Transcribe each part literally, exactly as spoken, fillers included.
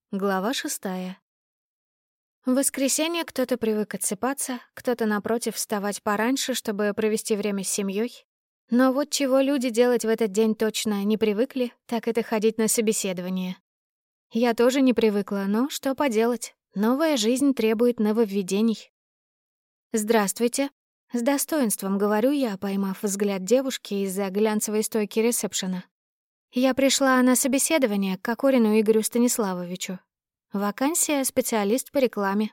Глава шестая. В воскресенье кто-то привык отсыпаться, кто-то, напротив, вставать пораньше, чтобы провести время с семьей. Но вот чего люди делать в этот день точно не привыкли, так это ходить на собеседование. Я тоже не привыкла, но что поделать, новая жизнь требует нововведений. «Здравствуйте». С достоинством говорю я, поймав взгляд девушки из-за глянцевой стойки ресепшена. Я пришла на собеседование к Кокорину Игорю Станиславовичу. Вакансия — специалист по рекламе.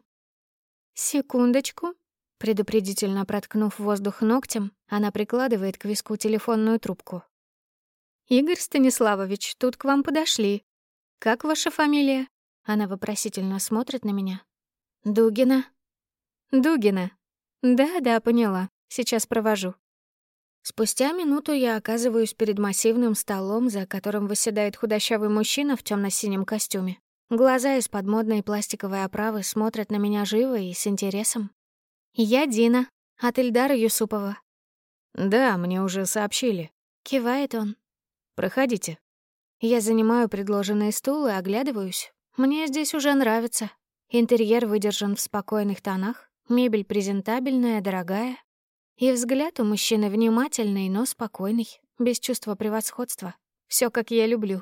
Секундочку. Предупредительно проткнув воздух ногтем, она прикладывает к виску телефонную трубку. «Игорь Станиславович, тут к вам подошли. Как ваша фамилия?» Она вопросительно смотрит на меня. «Дугина». «Дугина. Да-да, поняла. Сейчас провожу». Спустя минуту я оказываюсь перед массивным столом, за которым восседает худощавый мужчина в темно-синем костюме. Глаза из-под модной пластиковой оправы смотрят на меня живо и с интересом. «Я Дина, от Ильдара Юсупова». «Да, мне уже сообщили». Кивает он. «Проходите». Я занимаю предложенный стул и оглядываюсь. Мне здесь уже нравится. Интерьер выдержан в спокойных тонах, мебель презентабельная, дорогая. И взгляд у мужчины внимательный, но спокойный, без чувства превосходства. Все как я люблю.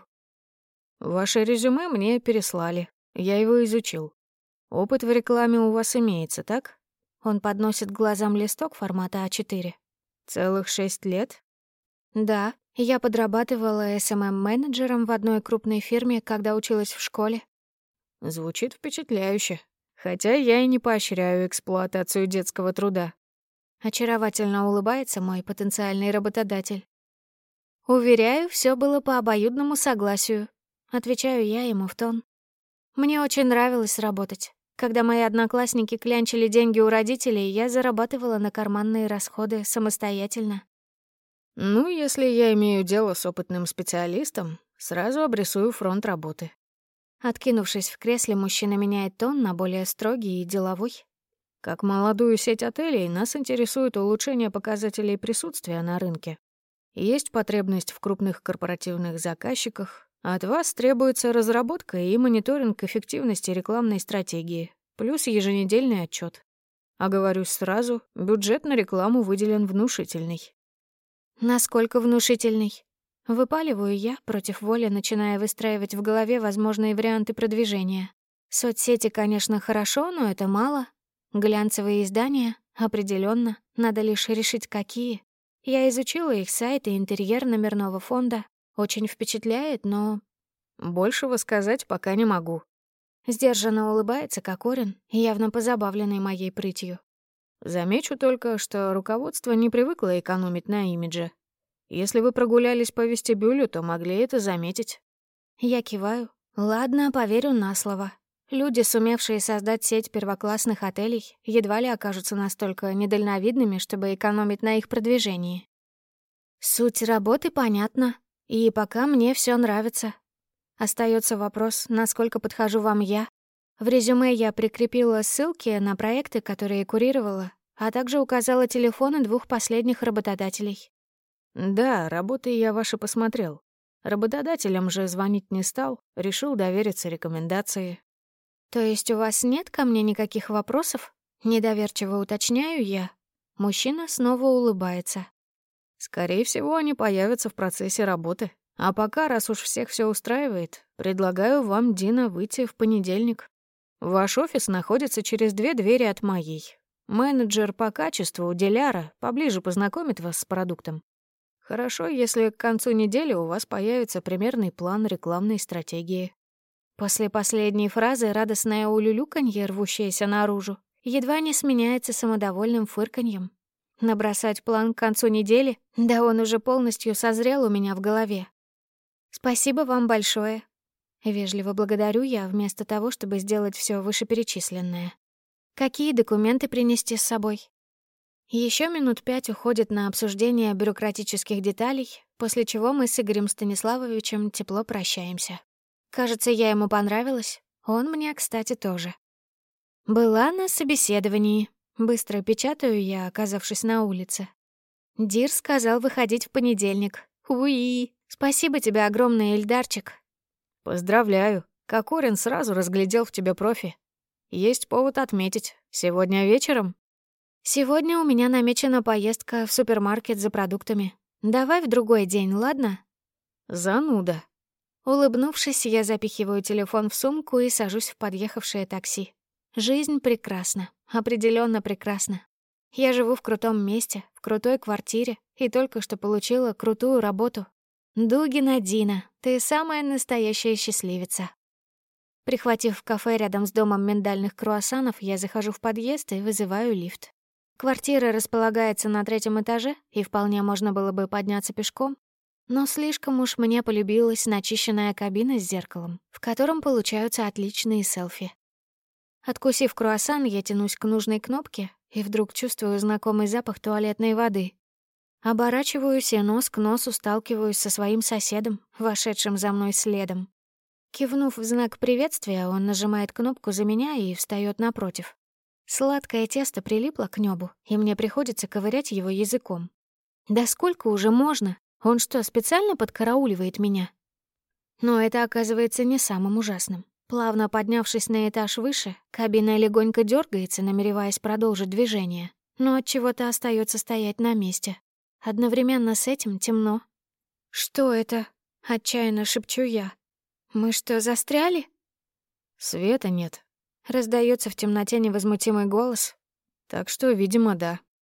«Ваше резюме мне переслали. Я его изучил. Опыт в рекламе у вас имеется, так?» Он подносит к глазам листок формата а четыре. «Целых шесть лет?» «Да, я подрабатывала эс эм эм-менеджером в одной крупной фирме, когда училась в школе». Звучит впечатляюще. Хотя я и не поощряю эксплуатацию детского труда. Очаровательно улыбается мой потенциальный работодатель. «Уверяю, все было по обоюдному согласию», — отвечаю я ему в тон. Мне очень нравилось работать. Когда мои одноклассники клянчили деньги у родителей, я зарабатывала на карманные расходы самостоятельно. Ну, если я имею дело с опытным специалистом, сразу обрисую фронт работы. Откинувшись в кресле, мужчина меняет тон на более строгий и деловой. Как молодую сеть отелей, нас интересует улучшение показателей присутствия на рынке. Есть потребность в крупных корпоративных заказчиках. От вас требуется разработка и мониторинг эффективности рекламной стратегии, плюс еженедельный отчет. Оговорюсь сразу, бюджет на рекламу выделен внушительный. Насколько внушительный? Выпаливаю я, против воли, начиная выстраивать в голове возможные варианты продвижения. Соцсети, конечно, хорошо, но это мало. Глянцевые издания? Определенно. Надо лишь решить, какие. Я изучила их сайт и интерьер номерного фонда. Очень впечатляет, но... Большего сказать пока не могу. Сдержанно улыбается Кокорин, явно позабавленный моей прытью. Замечу только, что руководство не привыкло экономить на имидже. Если вы прогулялись по вестибюлю, то могли это заметить. Я киваю. Ладно, поверю на слово. Люди, сумевшие создать сеть первоклассных отелей, едва ли окажутся настолько недальновидными, чтобы экономить на их продвижении. Суть работы понятна, и пока мне все нравится. Остается вопрос, насколько подхожу вам я. В резюме я прикрепила ссылки на проекты, которые курировала, а также указала телефоны двух последних работодателей. Да, работы я ваши посмотрел. Работодателям же звонить не стал, решил довериться рекомендации. То есть у вас нет ко мне никаких вопросов? Недоверчиво уточняю я. Мужчина снова улыбается. Скорее всего, они появятся в процессе работы. А пока, раз уж всех все устраивает, предлагаю вам, Дина, выйти в понедельник. Ваш офис находится через две двери от моей. Менеджер по качеству, Диляра, поближе познакомит вас с продуктом. Хорошо, если к концу недели у вас появится примерный план рекламной стратегии. После последней фразы радостное улюлюканье, рвущееся наружу, едва не сменяется самодовольным фырканьем. Набросать план к концу недели? Да он уже полностью созрел у меня в голове. Спасибо вам большое. Вежливо благодарю я, вместо того, чтобы сделать все вышеперечисленное. Какие документы принести с собой? Еще минут пять уходит на обсуждение бюрократических деталей, после чего мы с Игорем Станиславовичем тепло прощаемся. Кажется, я ему понравилась. Он мне, кстати, тоже. Была на собеседовании. Быстро печатаю я, оказавшись на улице. Дир сказал выходить в понедельник. Уи! Спасибо тебе огромное, Ильдарчик. Поздравляю. Кокорин сразу разглядел в тебе профи. Есть повод отметить. Сегодня вечером? Сегодня у меня намечена поездка в супермаркет за продуктами. Давай в другой день, ладно? Зануда. Улыбнувшись, я запихиваю телефон в сумку и сажусь в подъехавшее такси. Жизнь прекрасна, определенно прекрасна. Я живу в крутом месте, в крутой квартире и только что получила крутую работу. Дугина Дина, ты самая настоящая счастливица. Прихватив в кафе рядом с домом миндальных круассанов, я захожу в подъезд и вызываю лифт. Квартира располагается на третьем этаже, и вполне можно было бы подняться пешком, но слишком уж мне полюбилась начищенная кабина с зеркалом, в котором получаются отличные селфи. Откусив круассан, я тянусь к нужной кнопке и вдруг чувствую знакомый запах туалетной воды. Оборачиваюсь и нос к носу сталкиваюсь со своим соседом, вошедшим за мной следом. Кивнув в знак приветствия, он нажимает кнопку за меня и встаёт напротив. Сладкое тесто прилипло к небу, и мне приходится ковырять его языком. Да сколько уже можно? Он что, специально подкарауливает меня? Но это оказывается не самым ужасным. Плавно поднявшись на этаж выше, кабина легонько дергается, намереваясь продолжить движение, но от чего-то остается стоять на месте. Одновременно с этим темно. «Что это?» — отчаянно шепчу я. «Мы что, застряли?» Света нет. Раздается в темноте невозмутимый голос. Так что, видимо, да.